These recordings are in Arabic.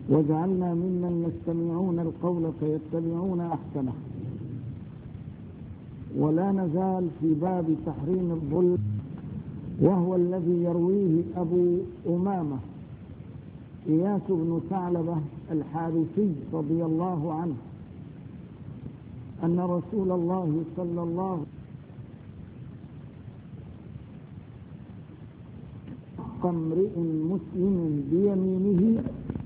واجعلنا ممن يستمعون القول فيتبعون أحسنه. ولا نزال في باب تحريم الظلم، وهو الذي يرويه أبو أمامة إياس بن ثعلبة الحارثي رضي الله عنه أن رسول الله صلى الله عليه وسلم حق امرئ مسلم بيمينه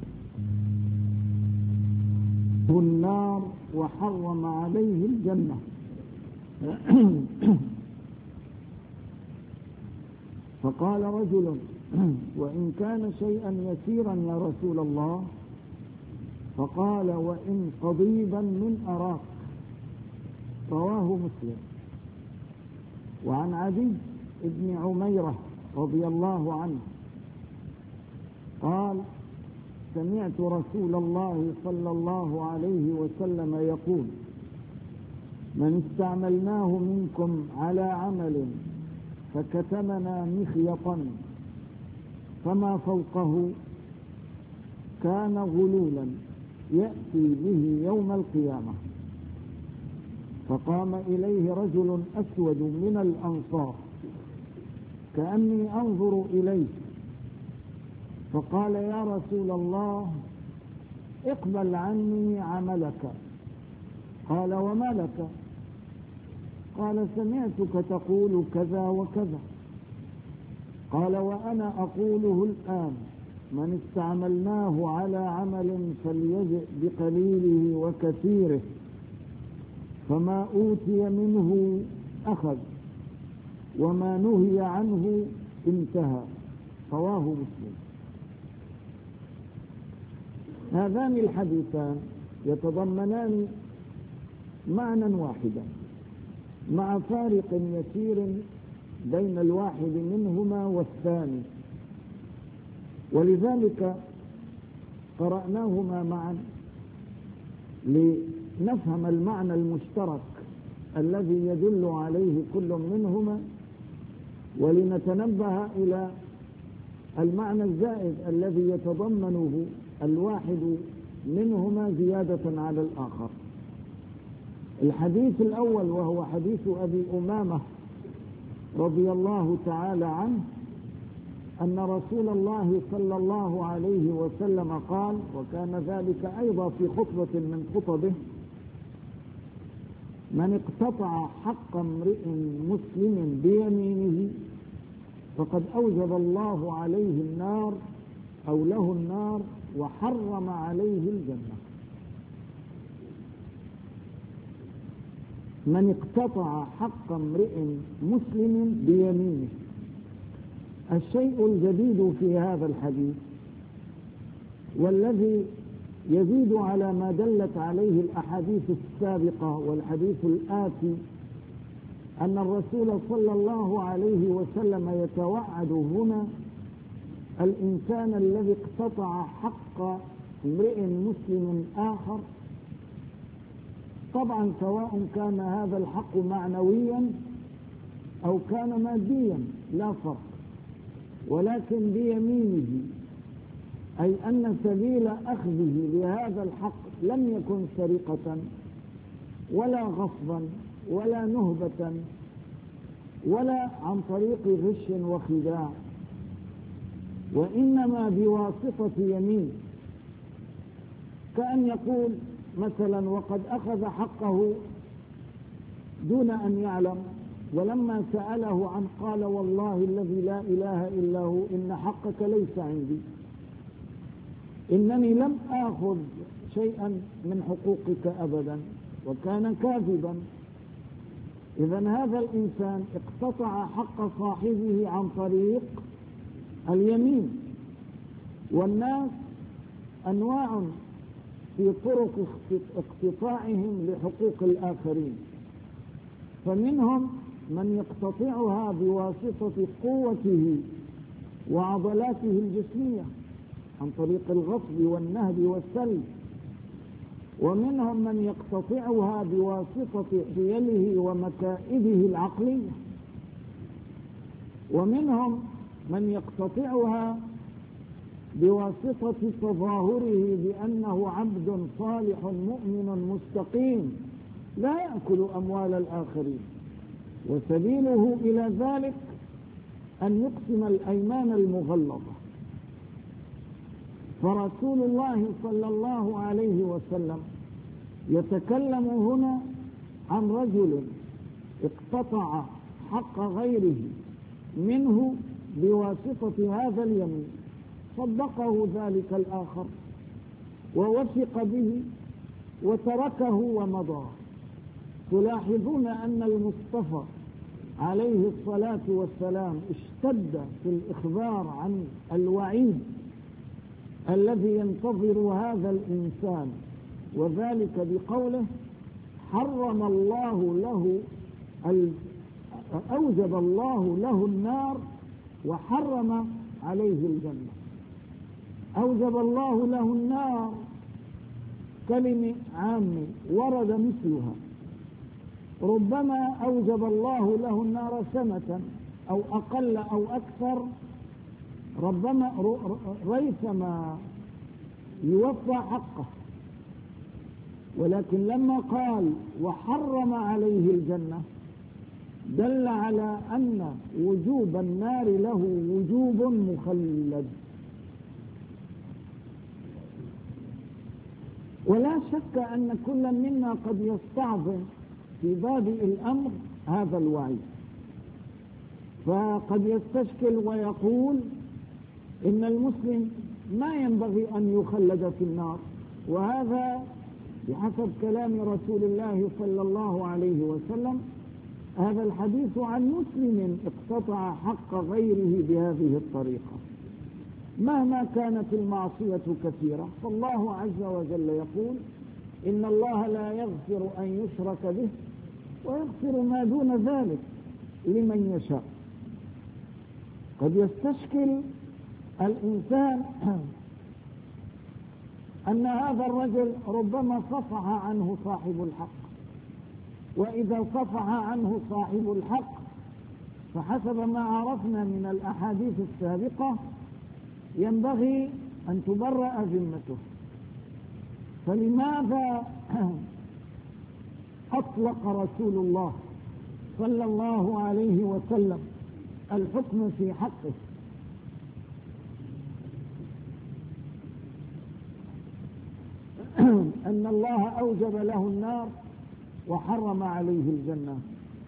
النار وحرم عليه الجنة. فقال رجل: وإن كان شيئا يسيرا يا رسول الله؟ فقال: وإن قضيبا من أراك. رواه مسلم. وعن عدي بن عميرة رضي الله عنه قال: سمعت رسول الله صلى الله عليه وسلم يقول: من استعملناه منكم على عمل فكتمنا مخيطا فما فوقه كان غلولا يأتي به يوم القيامة. فقام إليه رجل أسود من الأنصار كأني أنظر إليه، فقال: يا رسول الله، اقبل عني عملك. قال: وما لك؟ قال: سمعتك تقول كذا وكذا. قال: وأنا أقوله الآن: من استعملناه على عمل فليجئ بقليله وكثيره، فما أوتي منه أخذ، وما نهي عنه انتهى. رواه مسلم. هذان الحديثان يتضمنان معنى واحدا مع فارق يسير بين الواحد منهما والثاني، ولذلك قرأناهما معا لنفهم المعنى المشترك الذي يدل عليه كل منهما، ولنتنبه إلى المعنى الزائد الذي يتضمنه الواحد منهما زيادة على الآخر. الحديث الأول وهو حديث أبي أمامة رضي الله تعالى عنه أن رسول الله صلى الله عليه وسلم قال، وكان ذلك أيضا في خطبة من خطبه: من اقتطع حق امرئ مسلم بيمينه فقد أوجب الله عليه النار أو له النار وحرم عليه الجنة. من اقتطع حق امرئ مسلم بيمينه. الشيء الجديد في هذا الحديث والذي يزيد على ما دلت عليه الأحاديث السابقة والحديث الآتي أن الرسول صلى الله عليه وسلم يتوعد هنا الإنسان الذي اقتطع حق امرئ مسلم آخر، طبعا سواء كان هذا الحق معنويا أو كان ماديا لا فرق، ولكن بيمينه، أي أن سبيل أخذه لهذا الحق لم يكن سرقة ولا غصبا ولا نهبة ولا عن طريق غش وخداع، وإنما بواسطة يمين. كأن يقول مثلا: وقد أخذ حقه دون أن يعلم، ولما سأله عن قال: والله الذي لا إله إلا هو إن حقك ليس عندي، إنني لم آخذ شيئا من حقوقك أبدا، وكان كاذبا. إذن هذا الإنسان اقتطع حق صاحبه عن طريق اليمين. والناس أنواع في طرق اقتطاعهم لحقوق الآخرين، فمنهم من يقتطعها بواسطة قوته وعضلاته الجسمية عن طريق الغصب والنهب والسلب، ومنهم من يقتطعها بواسطة حيله ومكائده العقلية، ومنهم من يقتطعها بواسطة تظاهره بأنه عبد صالح مؤمن مستقيم لا يأكل أموال الآخرين، وسبيله إلى ذلك أن يقسم الأيمان المغلظة. فرسول الله صلى الله عليه وسلم يتكلم هنا عن رجل اقتطع حق غيره منه بواسطة هذا اليمين، صدقه ذلك الآخر ووثق به وتركه ومضى. تلاحظون أن المصطفى عليه الصلاة والسلام اشتد في الإخبار عن الوعيد الذي ينتظر هذا الإنسان، وذلك بقوله حرم الله له أوجب الله له النار وحرم عليه الجنة. أوجب الله له النار كلمة عامة ورد مثلها، ربما أوجب الله له النار سنة أو أقل أو أكثر، ربما ريثما يوفى حقه. ولكن لما قال وحرم عليه الجنة دل على أن وجوب النار له وجوب مخلد. ولا شك أن كل منا قد يستعظم في بادئ الأمر هذا الوعيد، فقد يستشكل ويقول إن المسلم ما ينبغي أن يخلد في النار، وهذا بحسب كلام رسول الله صلى الله عليه وسلم هذا الحديث عن مسلم اقتطع حق غيره بهذه الطريقة. مهما كانت المعصية كثيرة فالله عز وجل يقول إن الله لا يغفر أن يشرك به ويغفر ما دون ذلك لمن يشاء. قد يستشكل الإنسان أن هذا الرجل ربما صفح عنه صاحب الحق، وإذا صفح عنه صاحب الحق فحسب ما عرفنا من الأحاديث السابقة ينبغي أن تبرأ ذمته. فلماذا أطلق رسول الله صلى الله عليه وسلم الحكم في حقه؟ أن الله أوجب له النار وحرم عليه الجنة.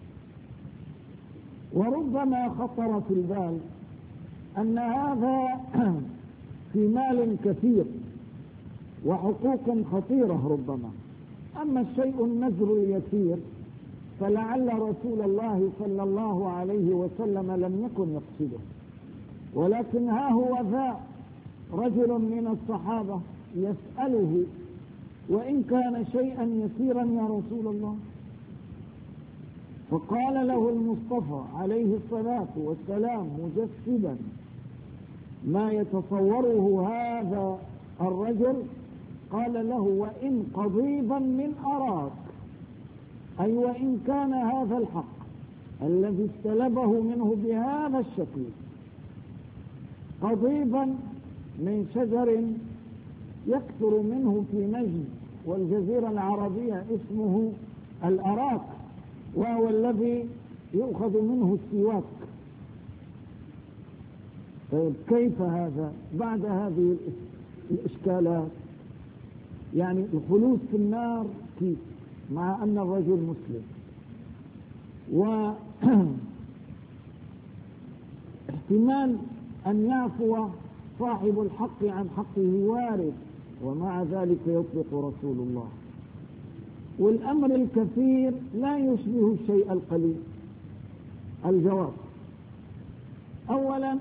وربما خطر في البال أن هذا في مال كثير وحقوق خطيرة ربما، أما الشيء النذر اليسير فلعل رسول الله صلى الله عليه وسلم لم يكن يقصده، ولكن ها هو ذا رجل من الصحابة يسأله وإن كان شيئا يسيرا يا رسول الله، فقال له المصطفى عليه الصلاة والسلام مجسدا ما يتصوره هذا الرجل، قال له وإن قضيبا من أراك، أي وإن كان هذا الحق الذي استلبه منه بهذا الشكل قضيبا من شجر يكثر منه في نجد والجزيرة العربية اسمه الأراك، وهو الذي يؤخذ منه السواك. طيب كيف هذا بعد هذه الإشكالات؟ يعني الخلود في النار كيف مع أن الرجل مسلم؟ واحتمال أن يعفو صاحب الحق عن حقه وارد، ومع ذلك يطلق رسول الله. والأمر الكثير لا يشبه الشيء القليل. الجواب: أولا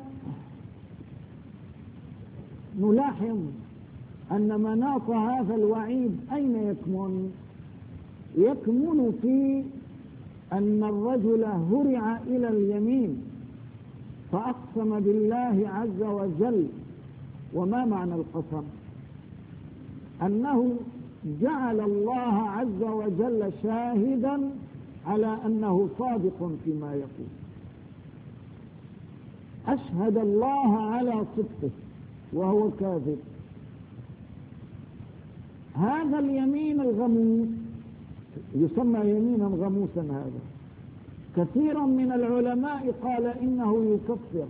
نلاحظ أن مناط هذا الوعيد أين يكمن؟ يكمن في أن الرجل هرع إلى اليمين فأقسم بالله عز وجل. وما معنى القسم؟ أنه جعل الله عز وجل شاهدا على أنه صادق فيما يقول، أشهد الله على صدقه وهو كاذب. هذا اليمين الغموس يسمى يمينا غموسا. هذا كثير من العلماء قال إنه يكفر،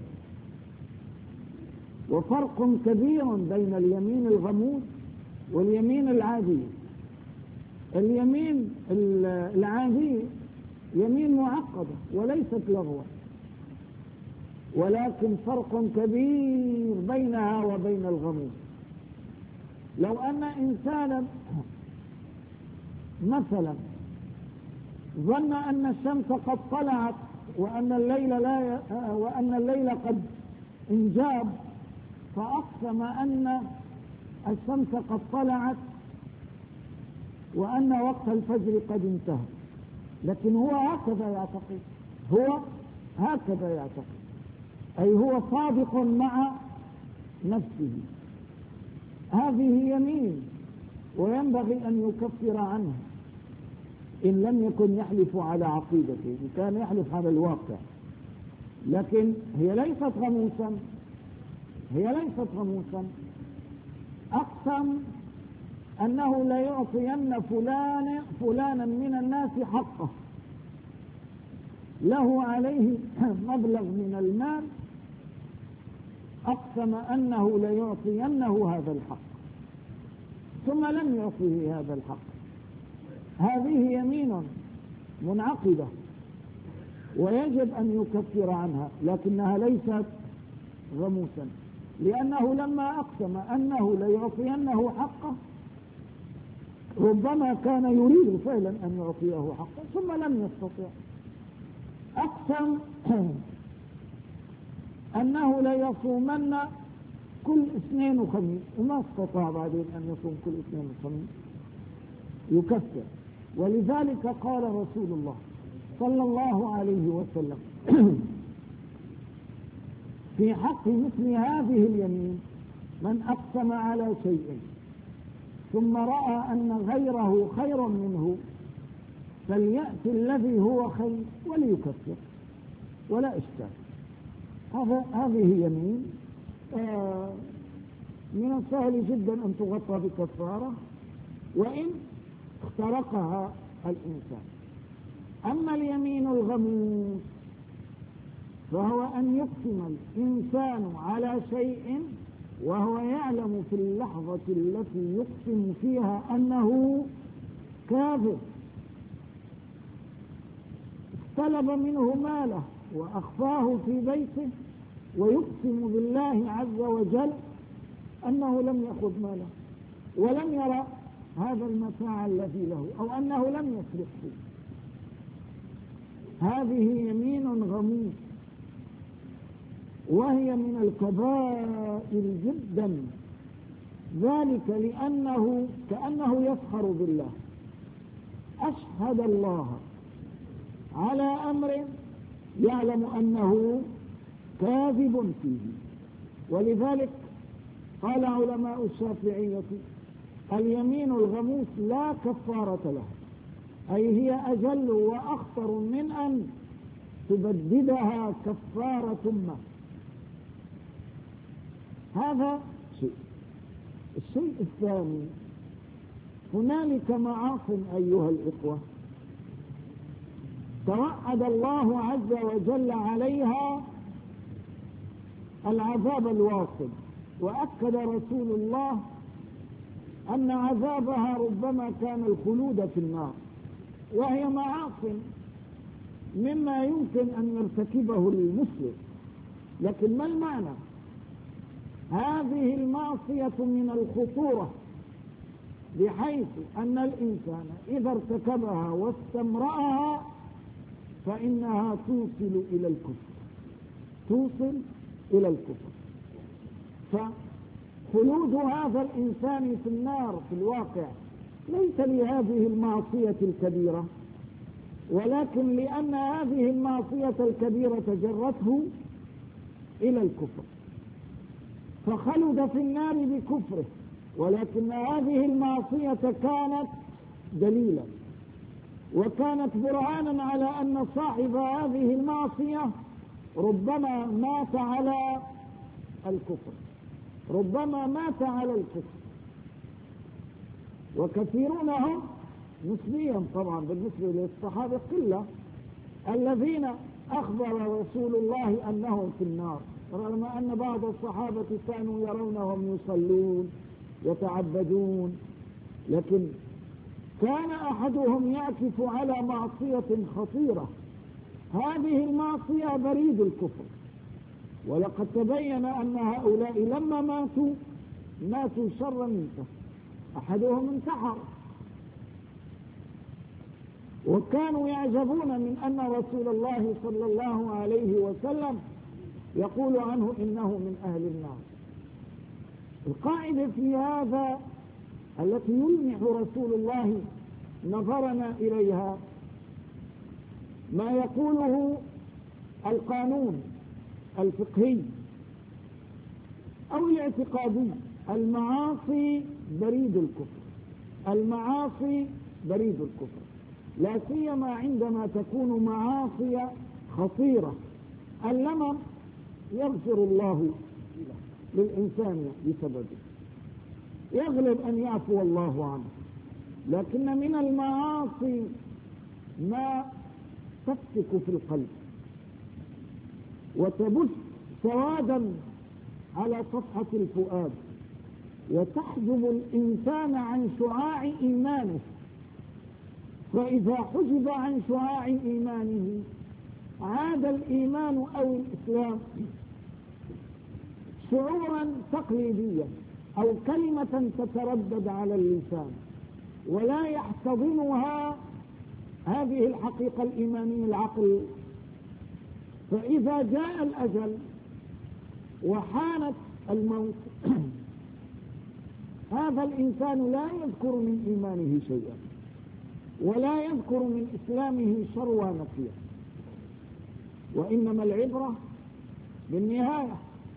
وفرق كبير بين اليمين الغموس واليمين العادي. اليمين العادي يمين معقدة وليست لغوا، ولكن فرق كبير بينها وبين الغموس. لو أن إنسانا مثلا ظن أن الشمس قد طلعت وأن الليل قد انجاب، فأقسم أن الشمس قد طلعت وأن وقت الفجر قد انتهى، لكن هو هكذا يعتقد، أي هو صادق مع نفسه. هذه يمين وينبغي أن يكفر عنها إن لم يكن يحلف على عقيدته، إن كان يحلف على الواقع. لكن هي ليست غموسا. أقسم أنه لا يعطين فلانا من الناس حقه، له عليه مبلغ من المال، أقسم أنه لا يعطينه هذا الحق ثم لم يعطيه هذا الحق. هذه يمين منعقدة ويجب أن يكفر عنها، لكنها ليست غموسا، لأنه لما أقسم أنه لا يعطينه حقه ربما كان يريد فعلا أن يعطيه حقه ثم لم يستطع. أقسم أنه لا يصومن كل اثنين وخميس وما استطاع بعدين أن يصوم كل اثنين وخميس، يكفر. ولذلك قال رسول الله صلى الله عليه وسلم في حق مثل هذه اليمين: من أقسم على شيء ثم رأى أن غيره خير منه فليأتي الذي هو خير وليكفر ولا إشكال. هذه يمين من السهل جدا أن تغطى بكفارة وإن اخترقها الإنسان. أما اليمين الغموس فهو أن يقسم الإنسان على شيء وهو يعلم في اللحظة التي يقسم فيها أنه كاذب، طلب منه ماله وأخفاه في بيته ويقسم بالله عز وجل أنه لم يأخذ ماله ولم يرى هذا المتاع الذي له أو أنه لم يسرق فيه. هذه يمين غموس وهي من الكبائر جدا، ذلك لأنه كأنه يفخر بالله، أشهد الله على أمر يعلم أنه كاذب فيه. ولذلك قال علماء الشافعية: اليمين الغموس لا كفارة له، أي هي أجل وأخطر من أن تبددها كفارة ما. هذا شيء. الشيء الثاني: هنالك معاصٍ أيها الإخوة توعد الله عز وجل عليها العذاب الواصب، وأكد رسول الله أن عذابها ربما كان الخلود في النار، وهي معاصٍ مما يمكن أن يرتكبه المسلم. لكن ما المعنى؟ هذه المعصية من الخطورة بحيث أن الإنسان إذا ارتكبها واستمرأها فإنها توصل إلى الكفر. فخلود هذا الإنسان في النار في الواقع ليس لهذه المعصية الكبيرة، ولكن لأن هذه المعصية الكبيرة جرته إلى الكفر فخلد في النار بكفره، ولكن هذه المعصية كانت دليلا وكانت برهانا على أن صاحب هذه المعصية ربما مات على الكفر. ربما مات على الكفر، وكثيرون هم نسبيا طبعا بالنسبة للصحابة قلة الذين أخبر رسول الله أنهم في النار، رغم أن بعض الصحابة كانوا يرونهم يصلون يتعبدون، لكن كان أحدهم يعكف على معصية خطيرة، هذه المعصية بريد الكفر، ولقد تبين أن هؤلاء لما ماتوا شرا منه. أحدهم انتحر، وكانوا يعجبون من أن رسول الله صلى الله عليه وسلم يقول عنه إنه من أهل النار. القاعدة في هذا التي يلمح رسول الله نظرنا إليها ما يقوله القانون الفقهي أو الاعتقادي: المعاصي بريد الكفر، المعاصي بريد الكفر، لا سيما عندما تكون معاصي خطيرة. اللمم يغفر الله للإنسان بسببه، يغلب أن يعفو الله عنه، لكن من المعاصي ما تفتك في القلب وتبث سوادا على صفحة الفؤاد، وتحجب الإنسان عن شعاع إيمانه، فإذا حجب عن شعاع إيمانه عاد الإيمان أو الإسلام شعورا تقليديا أو كلمة تتردد على اللسان، ولا يحتضنها هذه الحقيقة الإيمانية العقل. فإذا جاء الأجل وحانت الموت هذا الإنسان لا يذكر من إيمانه شيئا، ولا يذكر من إسلامه شروى نفيه، وإنما العبرة بالنهاية،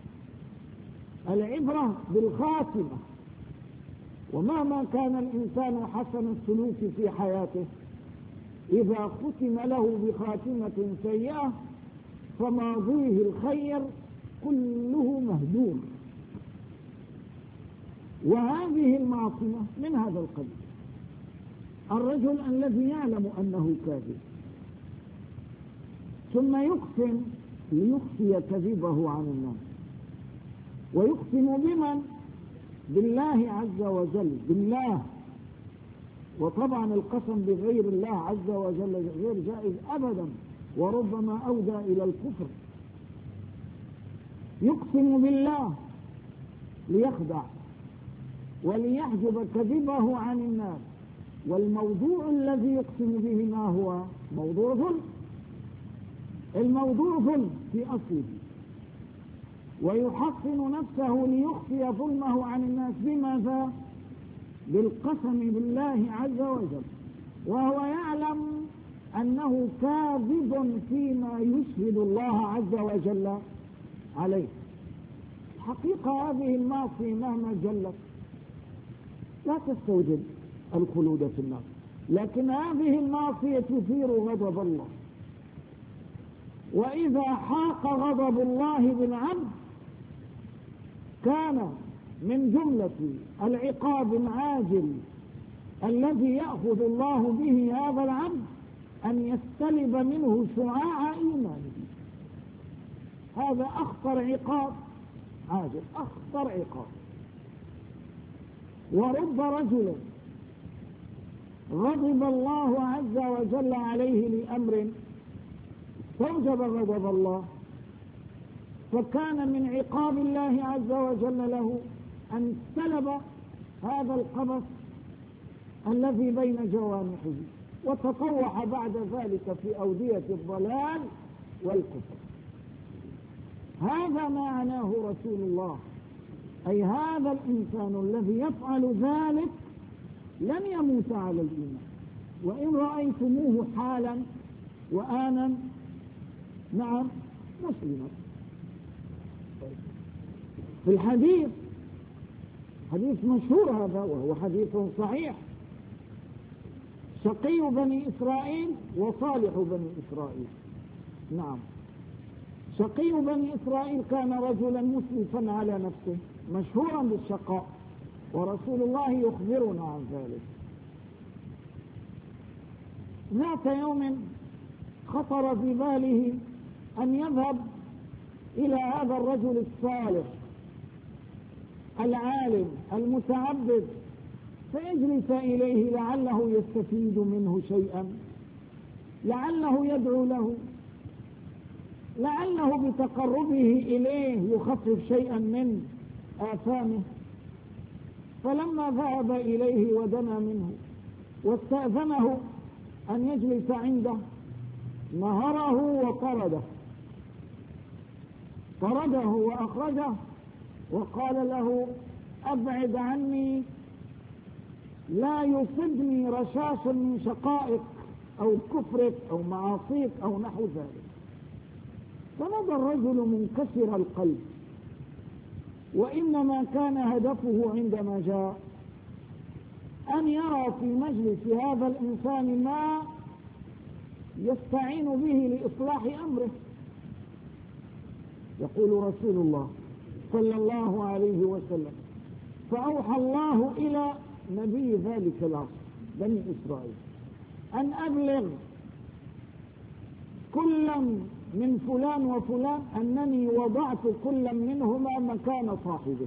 العبرة بالخاتمة. ومهما كان الإنسان حسن السلوك في حياته، إذا ختم له بخاتمة سيئة فماضيه الخير كله مهدوم. وهذه المعصية من هذا القبيل: الرجل الذي يعلم أنه كاذب ثم يقسم ليخفي كذبه عن الناس، ويقسم بمن؟ بالله عز وجل، بالله. وطبعا القسم بغير الله عز وجل غير جائز أبدا، وربما أودى إلى الكفر. يقسم بالله ليخدع وليحجب كذبه عن الناس، والموضوع الذي يقسم به ما هو؟ موضوع ظلم. الموضوع ظلم في أصله، ويحصن نفسه ليخفي ظلمه عن الناس بماذا؟ بالقسم بالله عز وجل، وهو يعلم أنه كاذب فيما يشهد الله عز وجل عليه. حقيقة هذه المعصية مهما جلت لا تستوجب الخلود في النار، لكن هذه المعصية تثير غضب الله، وإذا حاق غضب الله بالعبد كان من جملة العقاب العاجل الذي يأخذ الله به هذا العبد أن يستلب منه شعاع إيمانه. هذا أخطر عقاب عاجل، أخطر عقاب. ورب رجل غضب الله عز وجل عليه لأمر استوجب غضب الله، فكان من عقاب الله عز وجل له أن سلب هذا القبس الذي بين جوانحه، وتطوح بعد ذلك في أودية الضلال والكفر. هذا ما عناه رسول الله، أي هذا الإنسان الذي يفعل ذلك لن يموت على الإيمان، وإن رأيتموه حالا وآنا نعم مسلما. في الحديث، حديث مشهور هذا وهو حديث صحيح: شقي بني إسرائيل وصالح بني إسرائيل. نعم، شقي بني إسرائيل كان رجلا مسرفا على نفسه مشهورا بالشقاء، ورسول الله يخبرنا عن ذلك. ذات يوم خطر في باله أن يذهب إلى هذا الرجل الصالح العالم المتعبد فيجلس إليه لعله يستفيد منه شيئا، لعله يدعو له، لعله بتقربه إليه يخفف شيئا من آثامه. فلما ذهب إليه ودنا منه واستأذنه أن يجلس عنده نهره وطرده، طرده وأخرجه وقال له: أبعد عني، لا يصبني رشاش من شقائك أو كفرك أو معاصيك أو نحو ذلك. فمضى الرجل منكسر القلب، وإنما كان هدفه عندما جاء أن يرى في مجلس هذا الإنسان ما يستعين به لإصلاح أمره. يقول رسول الله صلى الله عليه وسلم: فأوحى الله إلى نبي ذلك العصر بني إسرائيل أن أبلغ كلا من فلان وفلان أنني وضعت كلا منهما مكان صاحبه.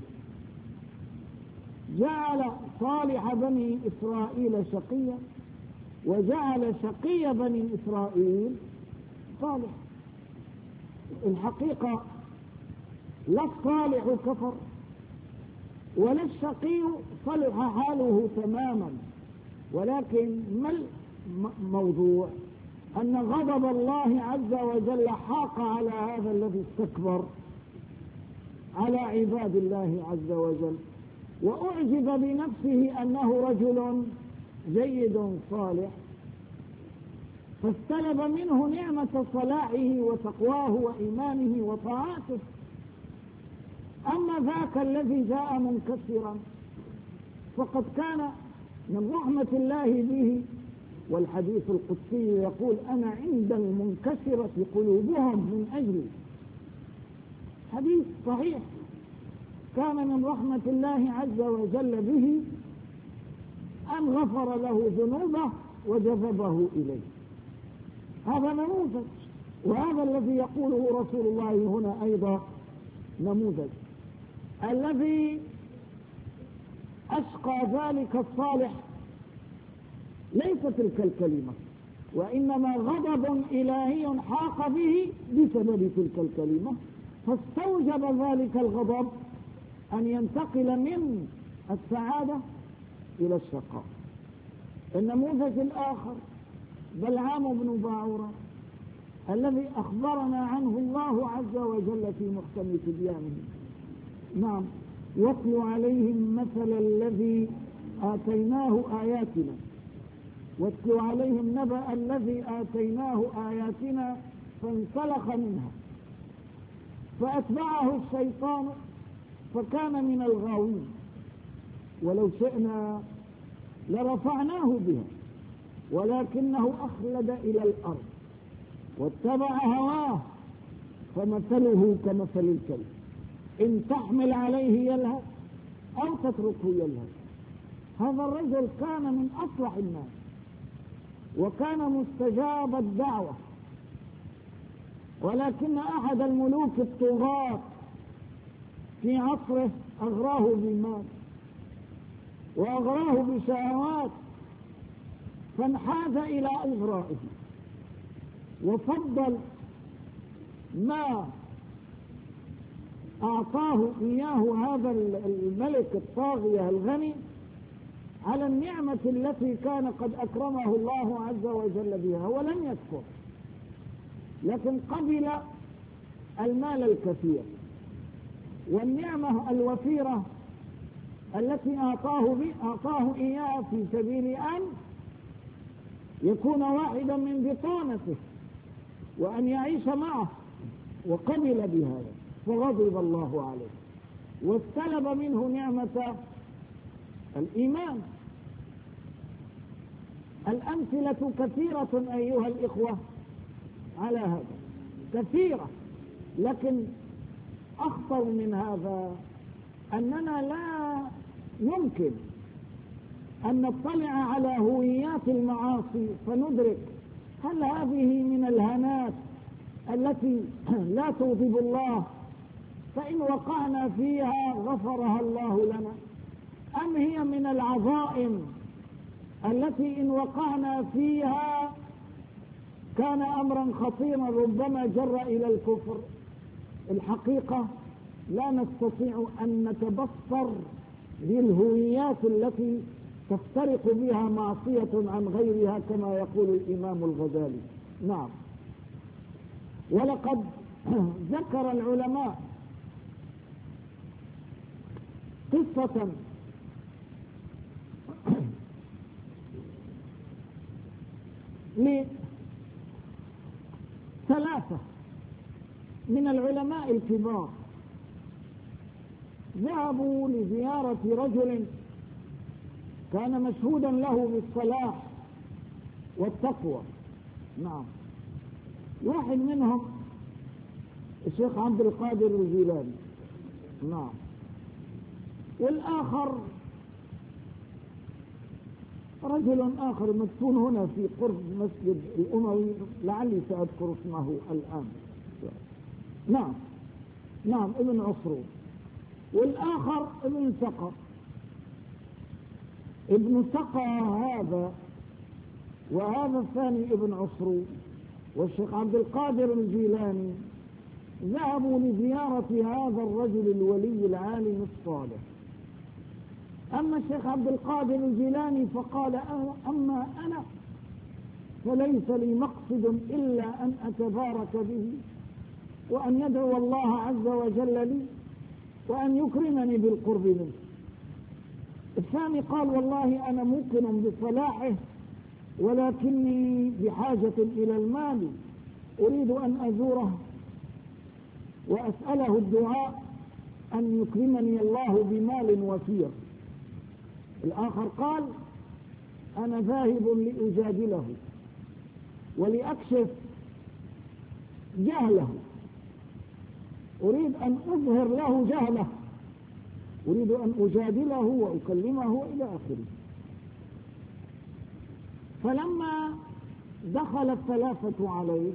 جعل صالح بني إسرائيل شقيا، وجعل شقي بني إسرائيل صالح. الحقيقة لا الصالح كفر ولا الشقي صلح حاله تماما، ولكن ما الموضوع؟ أن غضب الله عز وجل حاق على هذا الذي استكبر على عباد الله عز وجل، وأعجب بنفسه أنه رجل جيد صالح، فاستلب منه نعمة صلاحه وتقواه وإيمانه وطاعته. أما ذاك الذي جاء منكسرا فقد كان من رحمة الله به، والحديث القدسي يقول: أنا عند المنكسرة قلوبهم من أجلي. حديث صحيح. كان من رحمة الله عز وجل به أن غفر له ذنوبه وجذبه إليه. هذا نموذج، وهذا الذي يقوله رسول الله هنا أيضا نموذج. الذي أشقى ذلك الصالح ليس تلك الكلمة، وإنما غضب إلهي حاق به بسبب تلك الكلمة، فاستوجب ذلك الغضب أن ينتقل من السعادة إلى الشقاء. النموذج الآخر بلعام بن باعورة الذي أخبرنا عنه الله عز وجل في محكم تبيانه. نعم: واتل عليهم مثل الذي آتيناه آياتنا، واتل عليهم نبأ الذي آتيناه آياتنا فانسلخ منها فأتبعه الشيطان فكان من الغاوين، ولو شئنا لرفعناه بها ولكنه أخلد إلى الأرض واتبع هواه فمثله كمثل الكلب إن تحمل عليه يلهث أو تتركه يلهث. هذا الرجل كان من أصلح الناس، وكان مستجاب الدعوة، ولكن أحد الملوك الطغاة في عصره أغراه بالمال وأغراه بشهوات، فانحاز إلى إغرائه وفضل ما أعطاه إياه هذا الملك الطاغية الغني على النعمة التي كان قد أكرمه الله عز وجل بها، ولم يكفر، لكن قبل المال الكثير والنعمة الوفيرة التي أعطاه إياها في سبيل أن يكون واحدا من بطانته وأن يعيش معه، وقبل بهذا فغضب الله عليه واستلب منه نعمة الإيمان. الأمثلة كثيرة أيها الإخوة على هذا، كثيرة، لكن أخطر من هذا أننا لا يمكن أن نطلع على هويات المعاصي فندرك هل هذه من الهنات التي لا تغضب الله فإن وقعنا فيها غفرها الله لنا، أم هي من العظائم التي إن وقعنا فيها كان أمرا خطيرا ربما جر إلى الكفر. الحقيقة لا نستطيع أن نتبصر بالهويات التي تفترق بها معصية عن غيرها كما يقول الإمام الغزالي. نعم، ولقد ذكر العلماء قصة لثلاثة من العلماء الكبار ذهبوا لزيارة رجل كان مشهودا له بالصلاح والتقوى. نعم، واحد منهم الشيخ عبد القادر الجيلاني. نعم، والآخر رجل آخر مدفون هنا في قرب مسجد الأموي، لعلي سأذكر اسمه الآن. نعم ابن عصرو، والآخر ابن سقى. ابن سقى هذا وهذا الثاني ابن عصرو والشيخ عبد القادر الجيلاني ذهبوا لزيارة هذا الرجل الولي العالم الصالح. أما الشيخ عبد القادر الجيلاني فقال أما أنا فليس لي مقصد إلا أن أتبارك به وأن يدعو الله عز وجل لي وأن يكرمني بالقرب منه. الثاني قال والله أنا موقن بصلاحه ولكني بحاجة إلى المال، أريد أن أزوره وأسأله الدعاء أن يكرمني الله بمال وفير. الآخر قال أنا ذاهب لأجادله ولأكشف جهله، أريد أن أظهر له جهله، أريد أن أجادله وأكلمه إلى آخره. فلما دخل الثلاثة عليه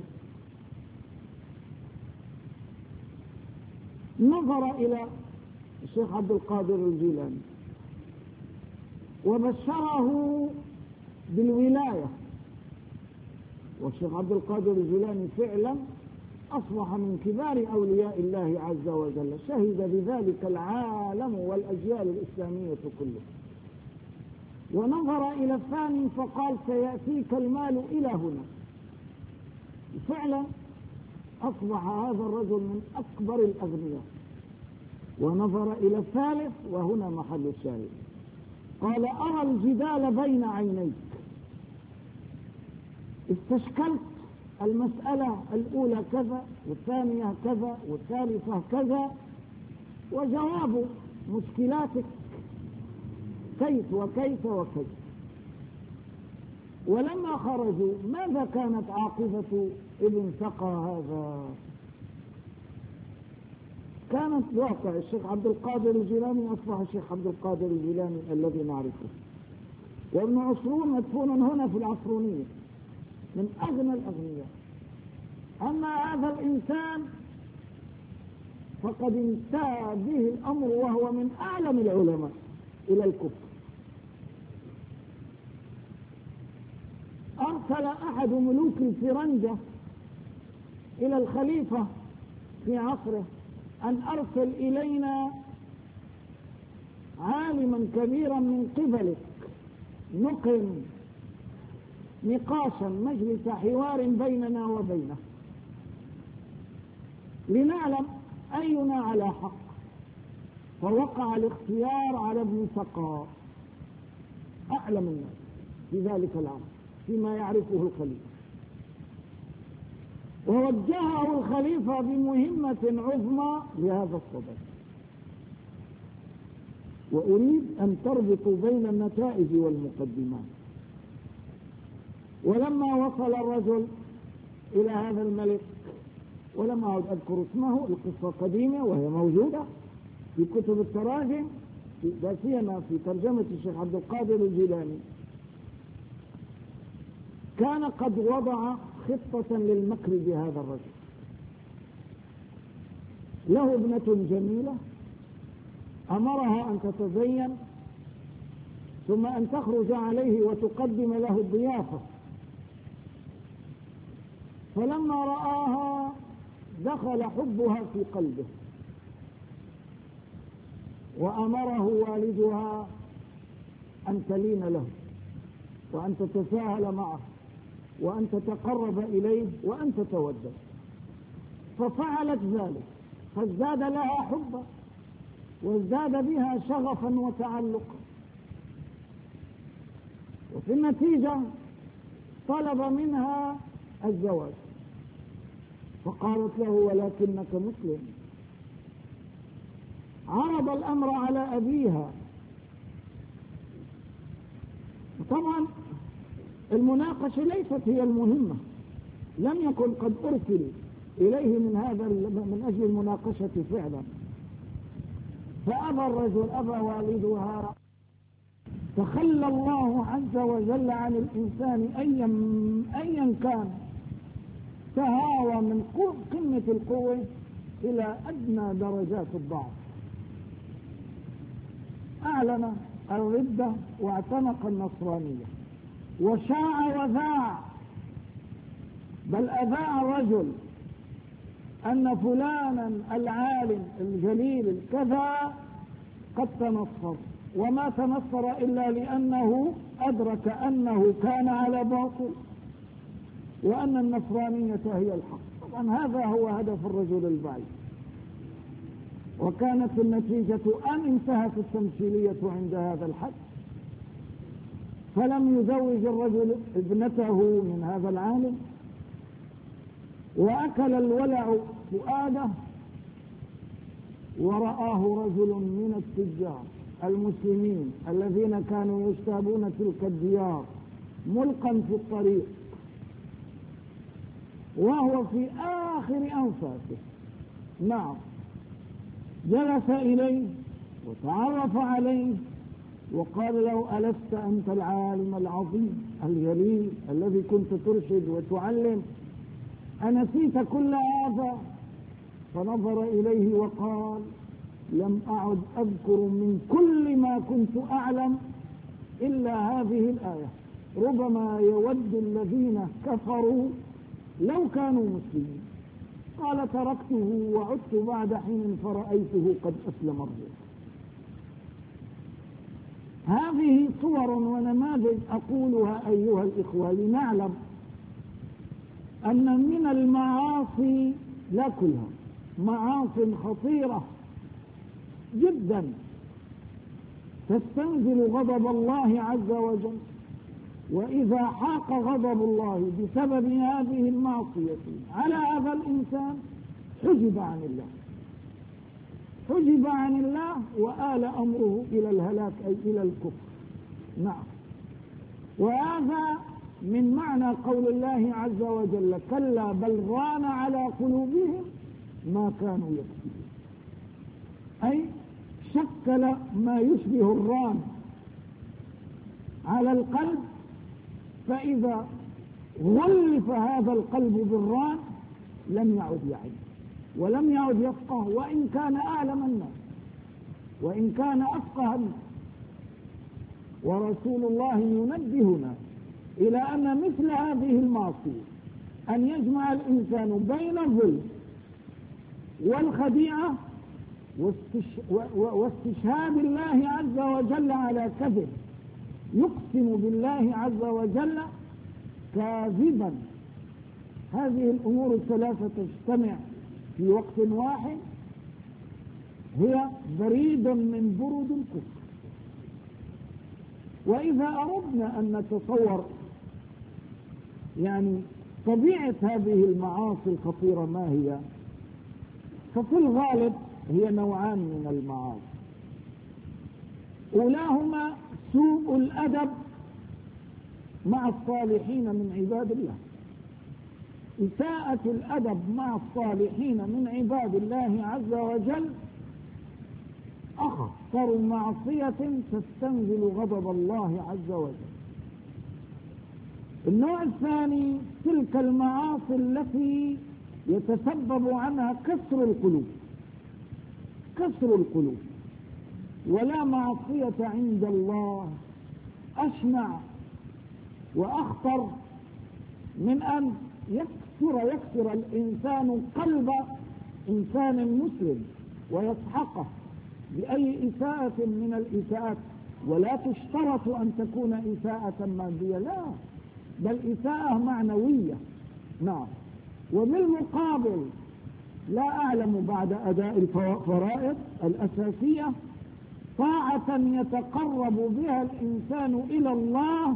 نظر إلى الشيخ عبد القادر الجيلاني وبشره بالولاية، والشيخ عبد القادر الجيلاني فعلا أصبح من كبار أولياء الله عز وجل، شهد بذلك العالم والأجيال الإسلامية كلها. ونظر إلى الثاني فقال سيأتيك المال إلى هنا. فعلا أصبح هذا الرجل من أكبر الأغنياء. ونظر إلى الثالث وهنا محل الشاهد، قال أرى الجدال بين عينيك. استشكلت المسألة الأولى كذا والثانية كذا والثالثة كذا، وجواب مشكلاتك كيف وكيف وكيف. ولما خرجوا ماذا كانت عاقبة ابن سقى هذا؟ كانت واقع الشيخ عبد القادر الجيلاني أصبح الشيخ عبد القادر الجيلاني الذي نعرفه، وابن عصرون مدفون هنا في العصرونية من أغنى الأغنياء. أما هذا الإنسان فقد انتهى به الأمر وهو من أعلم العلماء إلى الكفر. أرسل أحد ملوك الفرنجة إلى الخليفة في عصره أن أرسل إلينا عالما كبيرا من قبلك نقم نقاشا مجلس حوار بيننا وبينه لنعلم أينا على حق. فوقع الاختيار على ابن سقى أعلم الناس في ذلك العام فيما يعرفه الخليفة، ووجهه الخليفة بمهمة عظمى لهذا الصدد، وأريد أن تربطوا بين النتائج والمقدمات. ولما وصل الرجل إلى هذا الملك، ولم أعد أذكر اسمه، القصة قديمة وهي موجودة، في كتب التراجم، لا سيما في ترجمة الشيخ عبد القادر الجيلاني، كان قد وضع خطة للمكر بهذا الرجل. له ابنة جميلة أمرها أن تتزين ثم أن تخرج عليه وتقدم له الضيافة، فلما رآها دخل حبها في قلبه، وأمره والدها أن تلين له وأن تتساهل معه وأن تتقرب إليه وأن تتودد، ففعلت ذلك، فازداد لها حبا وازداد بها شغفا وتعلقا، وفي النتيجة طلب منها الزواج، فقالت له ولكنك مسلم. عرض الأمر على أبيها. طبعا المناقشة ليست هي المهمة، لم يكن قد أرسل إليه من أجل المناقشة فعلا، فأبى الرجل، أبى والدها. تخلى الله عز وجل عن الإنسان أيا كان، تهاوى من قمة القوة إلى أدنى درجات الضعف، أعلن الردة واعتنق النصرانية، وشاع وذاع، بل أذاع رجل أن فلانا العالم الجليل الكذا قد تنصر، وما تنصر إلا لأنه أدرك أنه كان على باطل وأن النصرانية هي الحق. طبعا هذا هو هدف الرجل البعيد، وكانت النتيجة أن انتهت التمثيلية عند هذا الحد، فلم يزوج الرجل ابنته من هذا العالم، وأكل الولع فؤاده، ورآه رجل من التجار المسلمين الذين كانوا يجتابون تلك الديار ملقا في الطريق وهو في آخر أنفاسه. نعم، جلس إليه وتعرف عليه وقال له ألست أنت العالم العظيم الجليل الذي كنت ترشد وتعلم؟ أنسيت كل هذا؟ فنظر إليه وقال لم أعد أذكر من كل ما كنت أعلم إلا هذه الآية، ربما يود الذين كفروا لو كانوا مسلمين. قال تركته وعدت بعد حين فرأيته قد أسلم الرجل. هذه صور ونماذج أقولها أيها الإخوة لنعلم أن من المعاصي، لا كلها، معاصي خطيرة جدا تستنزل غضب الله عز وجل، وإذا حاق غضب الله بسبب هذه المعصية على هذا الإنسان حجب عن الله، حجب عن الله وآل أمره إلى الهلاك أي إلى الكفر. نعم، وهذا من معنى قول الله عز وجل كلا بل ران على قلوبهم ما كانوا يكسبون، أي شكل ما يشبه الران على القلب، فإذا غلف هذا القلب بالران لم يعد يعي ولم يعد يفقه، وإن كان أعلم الناس وإن كان أفقه الناس. ورسول الله ينبهنا إلى أن مثل هذه المعصية أن يجمع الإنسان بين الظلم والخديعة واستشهاد الله عز وجل على كذب، يقسم بالله عز وجل كاذبا. هذه الأمور الثلاثة تجتمع في وقت واحد، هي بريد من برد الكفر. وإذا أردنا أن نتصور يعني طبيعة هذه المعاصي الخطيرة ما هي، ففي الغالب هي نوعان من المعاصي. أولاهما سوء الأدب مع الصالحين من عباد الله، إساءة الأدب مع الصالحين من عباد الله عز وجل أخطر معصية تستنزل غضب الله عز وجل. النوع الثاني تلك المعاصي التي يتسبب عنها كسر القلوب. كسر القلوب. ولا معصية عند الله أشنع وأخطر من أن يكسر الإنسان قلب إنسان مسلم ويسحقه بأي إساءة من الإساءات. ولا تشترط أن تكون إساءة مادية، لا، بل إساءة معنوية. نعم. وبالمقابل لا أعلم بعد أداء الفرائض الأساسية طاعة يتقرب بها الإنسان إلى الله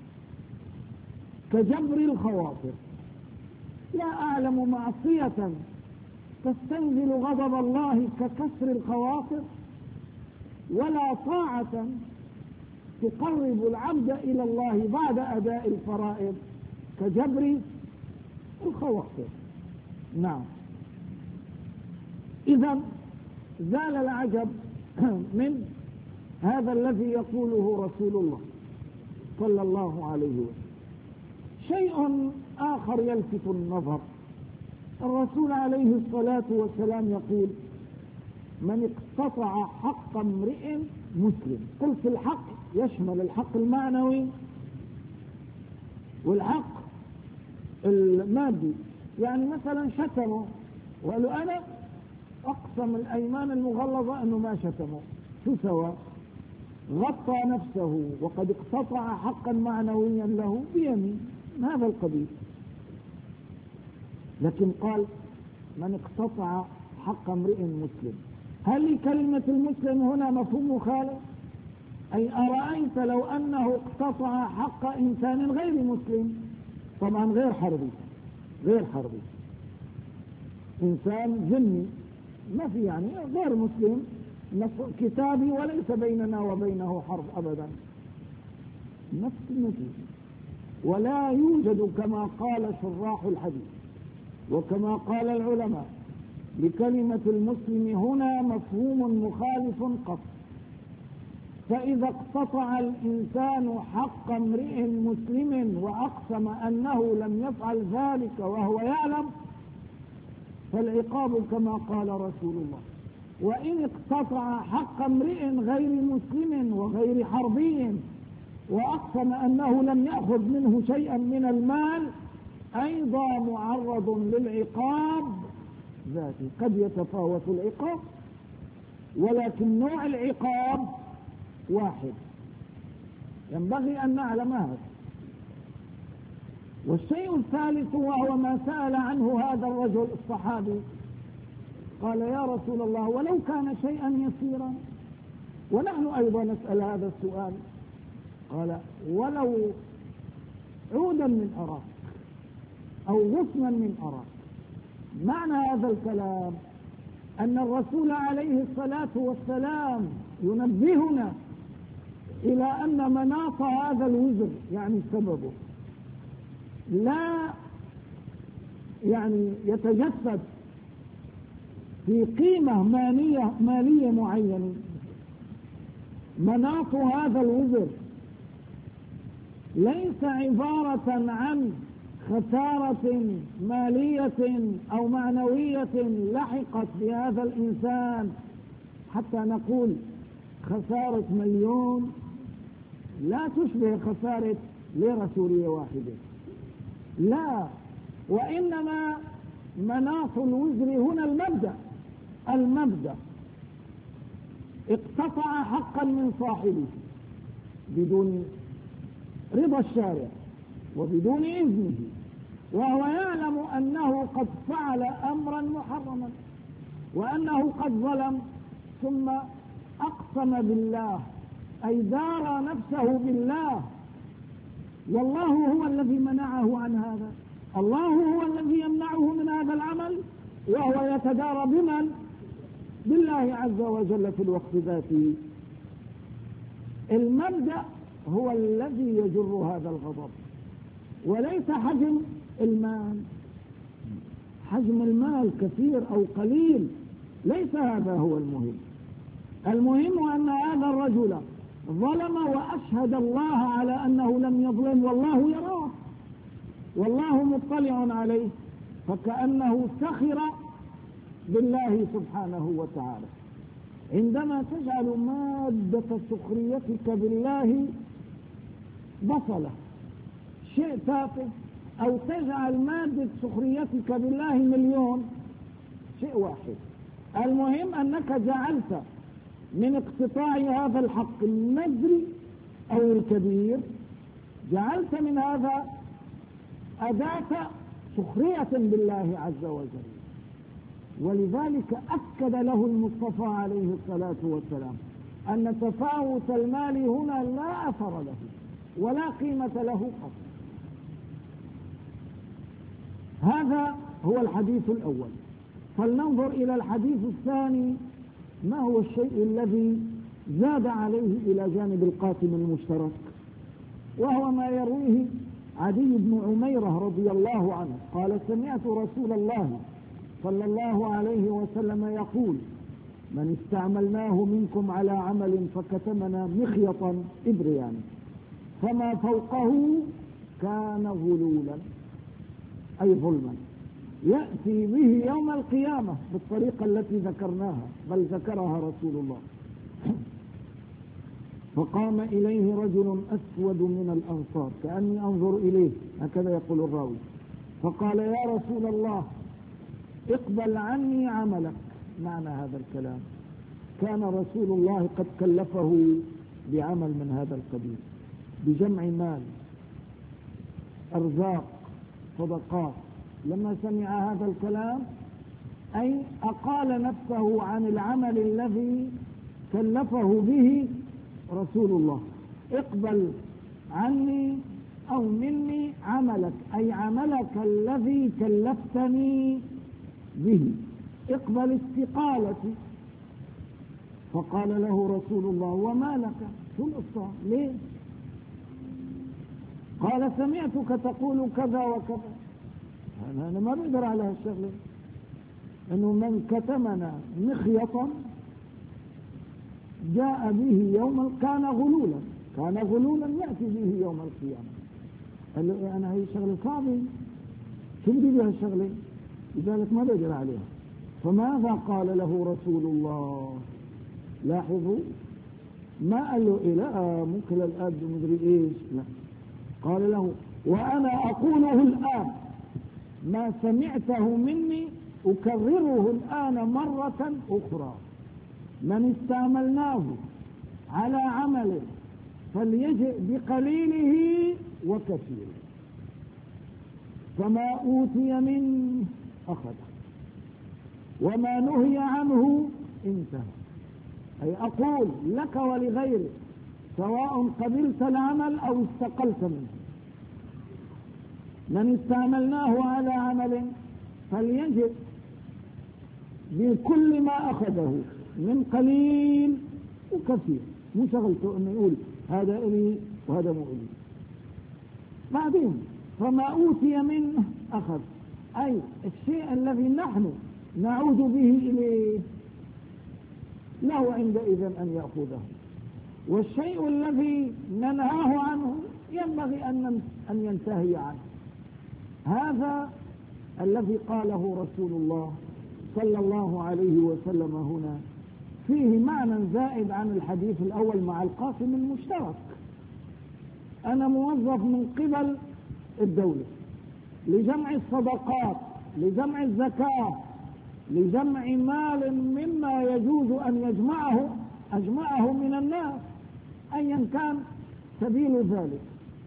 كجبر الخواطر. لا أعلم معصية تستنزل غضب الله ككسر الخواطر، ولا طاعة تقرب العبد إلى الله بعد أداء الفرائض كجبر الخواطر. نعم. إذا زال العجب من هذا الذي يقوله رسول الله صلى الله عليه وسلم. شيء آخر يلفت النظر، الرسول عليه الصلاة والسلام يقول: من اقتطع حق امرئ مسلم. قلت الحق يشمل الحق المعنوي والحق المادي. يعني مثلا شتموا وقالوا أنا أقسم الأيمان المغلظة أنه ما شتموا، شو سوى؟ غطى نفسه وقد اقتطع حقا معنويا له بيمين، هذا القبيل. لكن قال: من اقتطع حق امرئ مسلم. هل كلمة المسلم هنا مفهوم مخالف؟ أي أرأيت لو أنه اقتطع حق إنسان غير مسلم، طبعا غير حربي، إنسان ذمي، ما في يعني غير مسلم، كتابي وليس بيننا وبينه حرب أبدا، نفس النتيجة. ولا يوجد كما قال شراح الحديث وكما قال العلماء لكلمة المسلم هنا مفهوم مخالف قط. فإذا اقتطع الإنسان حق امرئ مسلم وأقسم أنه لم يفعل ذلك وهو يعلم فالعقاب كما قال رسول الله. وإن اقتطع حق امرئ غير مسلم وغير حربي وأقسم أنه لم يأخذ منه شيئا من المال أيضا معرض للعقاب ذاته. قد يتفاوت العقاب ولكن نوع العقاب واحد، ينبغي أن نعلم هذا. والشيء الثالث وهو ما سأل عنه هذا الرجل الصحابي، قال: يا رسول الله ولو كان شيئا يسيرا. ونحن أيضا نسأل هذا السؤال. قال: ولو عودا من أراك أو غصنا من أراك. معنى هذا الكلام أن الرسول عليه الصلاة والسلام ينبهنا إلى أن مناط هذا الوزر يعني سببه لا يعني يتجسد في قيمة مالية معينة. مناط هذا الوزر ليس عبارة عن خسارة مالية أو معنوية لحقت بهذا الإنسان حتى نقول خسارة 1,000,000 لا تشبه خسارة ليرة سورية واحدة، لا. وإنما مناط الوزر هنا المبدأ اقتطع حقا من صاحبه بدون رضا الشارع وبدون إذنه وهو يعلم أنه قد فعل أمرا محرما وأنه قد ظلم، ثم أقسم بالله أي دار نفسه بالله، والله هو الذي منعه عن هذا، الله هو الذي يمنعه من هذا العمل، وهو يتدارى بمن؟ بالله عز وجل في الوقت ذاته. المبدأ هو الذي يجر هذا الغضب وليس حجم المال. حجم المال كثير أو قليل ليس هذا هو المهم، المهم أن هذا الرجل ظلم وأشهد الله على أنه لم يظلم، والله يراه والله مطلع عليه، فكأنه سخر بالله سبحانه وتعالى. عندما تجعل مادة سخريتك بالله بصلة، شيء تافه، أو تجعل مادة سخريتك بالله مليون، شيء واحد. المهم أنك جعلت من اقتطاع هذا الحق النزل أو الكبير، جعلت من هذا أداة سخرية بالله عز وجل. ولذلك أكد له المصطفى عليه الصلاة والسلام أن تفاوت المال هنا لا أثر له ولا قيمة له أصلا. هذا هو الحديث الأول. فلننظر إلى الحديث الثاني، ما هو الشيء الذي زاد عليه إلى جانب القاسم المشترك، وهو ما يرويه عدي بن عميرة رضي الله عنه قال: سمعت رسول الله صلى الله عليه وسلم يقول: من استعملناه منكم على عمل فكتمنا مخيطا إبريا فما فوقه كان غلولا، أي ظلما، يأتي به يوم القيامة بالطريقة التي ذكرناها، بل ذكرها رسول الله. فقام إليه رجل أسود من الأنصار كأني أنظر إليه، هكذا يقول الراوي، فقال: يا رسول الله اقبل عني عملك. معنى هذا الكلام كان رسول الله قد كلفه بعمل من هذا القبيل، بجمع مال، أرزاق، صدقات. لما سمع هذا الكلام أي أقال نفسه عن العمل الذي كلفه به رسول الله. اقبل عني أو مني عملك، أي عملك الذي كلفتني به، اقبل استقالتي. فقال له رسول الله: وما لك؟ شو القصة؟ ليه؟ قال: سمعتك تقول كذا وكذا. أنا ما بقدر على هالشغلة، إنه من كتمنا مخيطا جاء به يوم كان غلولا يأتي به يوم القيامة. قال له: أنا هي شغلة صعبة، شو بدي بها الشغلة؟ لذلك ما بقدر عليها. فماذا قال له رسول الله؟ لاحظوا، ما قال له إيه لا ممكن الآب مدري إيش، لا، قال له: وأنا أقوله الآن، ما سمعته مني أكرره الآن مرة أخرى. من استعملناه على عمل فليجئ بقليله وكثيره، فما أوتي منه أخذه، وما نهي عنه انتهى. أي أقول لك ولغيرك سواء قبلت العمل أو استقلت منه، من استعملناه على عمل فليجئ بكل ما أخذه من قليل وكثير، مو شغلته انه يقول هذا إلي وهذا مو إلي. بعدين فما أوتي منه أخذ، أي الشيء الذي نحن نعود به إليه له عندئذ أن يأخذه، والشيء الذي ننهاه عنه ينبغي أن ينتهي عنه. هذا الذي قاله رسول الله صلى الله عليه وسلم هنا فيه معنى زائد عن الحديث الأول مع القاسم المشترك. أنا موظف من قبل الدولة لجمع الصدقات، لجمع الزكاة، لجمع مال مما يجوز أن أجمعه من الناس أيا كان سبيل ذلك.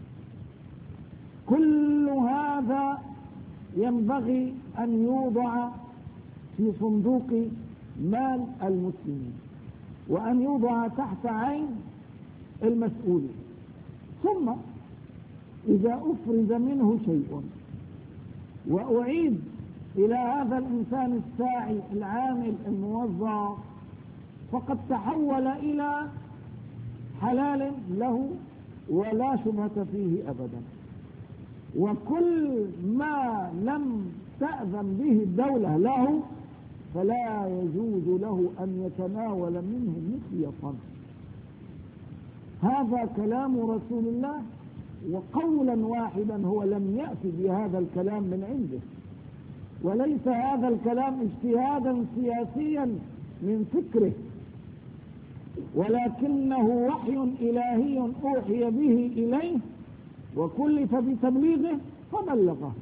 كل هذا ينبغي أن يوضع في صندوق مال المسلمين وأن يوضع تحت عين المسؤولين. ثم إذا أفرز منه شيء وأعيد إلى هذا الإنسان الساعي العامل الموظف، فقد تحول إلى حلال له ولا شبهة فيه أبدا. وكل ما لم تأذن به الدولة له فلا يجوز له أن يتناول منه مخيطا. هذا كلام رسول الله، وقولا واحدا هو لم يأتي بهذا الكلام من عنده، وليس هذا الكلام اجتهادا سياسيا من فكره، ولكنه وحي إلهي أوحي به إليه وكلف بتبليغه فبلغه.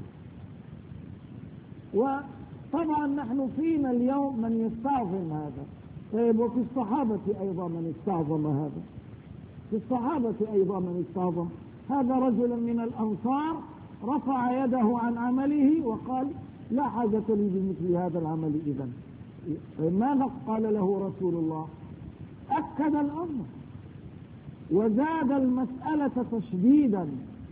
وطبعا نحن فينا اليوم من يستعظم هذا. طيب وفي الصحابة أيضا من استعظم هذا، في الصحابة أيضا من استعظم هذا. رجل من الأنصار رفع يده عن عمله وقال لا حاجة لي بمثل هذا العمل. إذن ماذا قال له رسول الله؟ أكد الأمر وزاد المسألة تشديدا.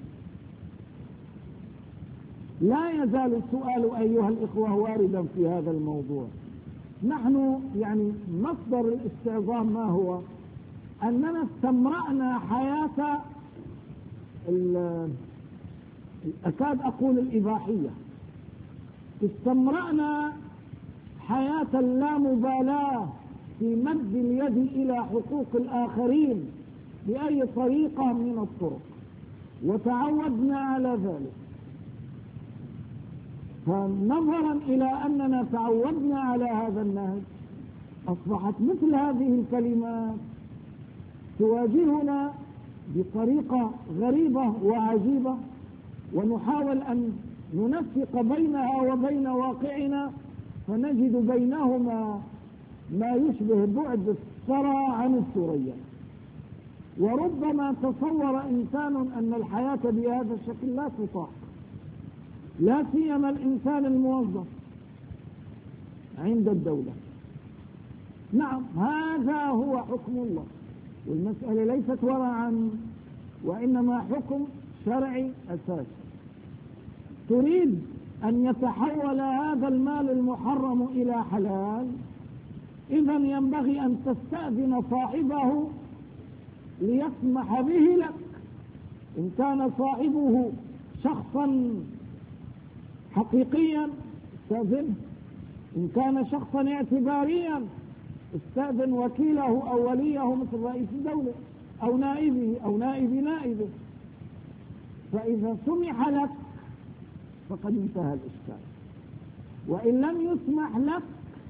لا يزال السؤال أيها الإخوة واردا في هذا الموضوع. نحن يعني مصدر الاستعظام ما هو؟ أننا استمرأنا حياة أكاد أقول الإباحية، استمرأنا حياة اللامبالاة في مد اليد إلى حقوق الآخرين بأي طريقة من الطرق، وتعودنا على ذلك. فنظرا إلى أننا تعودنا على هذا النهج أصبحت مثل هذه الكلمات تواجهنا بطريقة غريبة وعجيبة، ونحاول أن ننسق بينها وبين واقعنا فنجد بينهما ما يشبه بعد الثرى عن الثريا. وربما تصور إنسان أن الحياة بهذا الشكل لا تطاق، لا سيما الإنسان الموظف عند الدولة. نعم هذا هو حكم الله، والمسألة ليست ورعا وإنما حكم شرعي أساسي. تريد أن يتحول هذا المال المحرم إلى حلال، إذن ينبغي أن تستأذن صاحبه ليسمح به لك. إن كان صاحبه شخصا حقيقيا استأذنه، إن كان شخصا اعتباريا استأذن وكيله أو وليه مثل رئيس الدولة أو نائبه أو نائب نائبه. فإذا سمح لك فقد انتهى الإشكال، وإن لم يسمح لك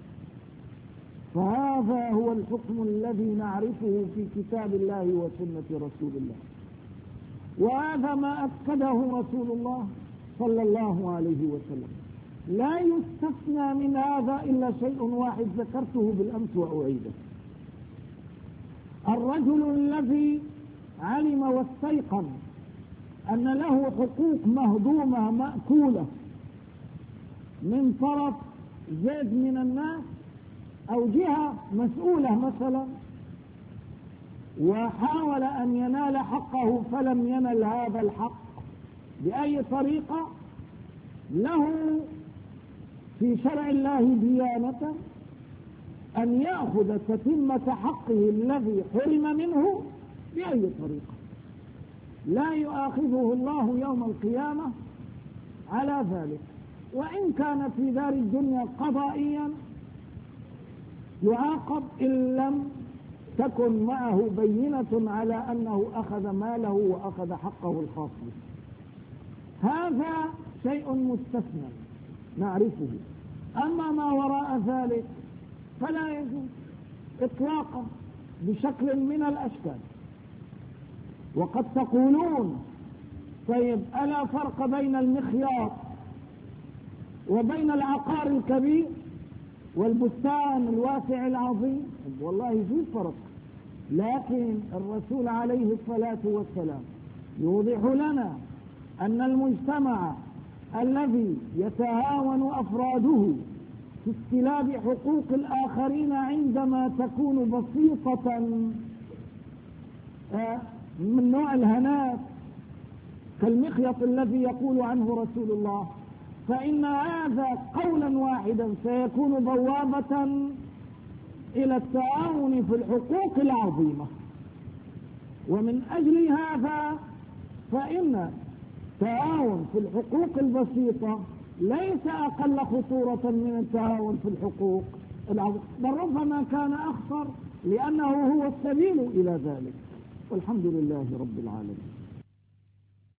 فهذا هو الحكم الذي نعرفه في كتاب الله وسنة رسول الله، وهذا ما أكده رسول الله صلى الله عليه وسلم. لا يستثنى من هذا إلا شيء واحد ذكرته بالأمس وأعيده. الرجل الذي علم واستيقن أن له حقوق مهضومة مأكولة من طرف زيد من الناس أو جهة مسؤولة مثلا، وحاول أن ينال حقه فلم ينل هذا الحق بأي طريقة، له في شرع الله ديانة أن يأخذ تتمة حقه الذي حرم منه بأي طريقة. لا يؤاخذه الله يوم القيامة على ذلك، وإن كان في دار الدنيا قضائيا يعاقب إن لم تكن معه بينة على أنه أخذ ماله وأخذ حقه الخاص به. هذا شيء مستثنى نعرفه. أما ما وراء ذلك فلا يجوز إطلاقا بشكل من الأشكال. وقد تقولون طيب ألا فرق بين المخياط وبين العقار الكبير والبستان الواسع العظيم؟ والله في فرق، لكن الرسول عليه الصلاة والسلام يوضح لنا أن المجتمع الذي يتهاون أفراده في استلاب حقوق الآخرين عندما تكون بسيطة من نوع الهنات كالمخيط الذي يقول عنه رسول الله، فإن هذا قولا واحدا سيكون بوابة إلى التعاون في الحقوق العظيمة. ومن أجل هذا فإن التعاون في الحقوق البسيطة ليس أقل خطورة من التعاون في الحقوق العظيم، بل ربما كان أخطر لأنه هو السبيل إلى ذلك. والحمد لله رب العالمين.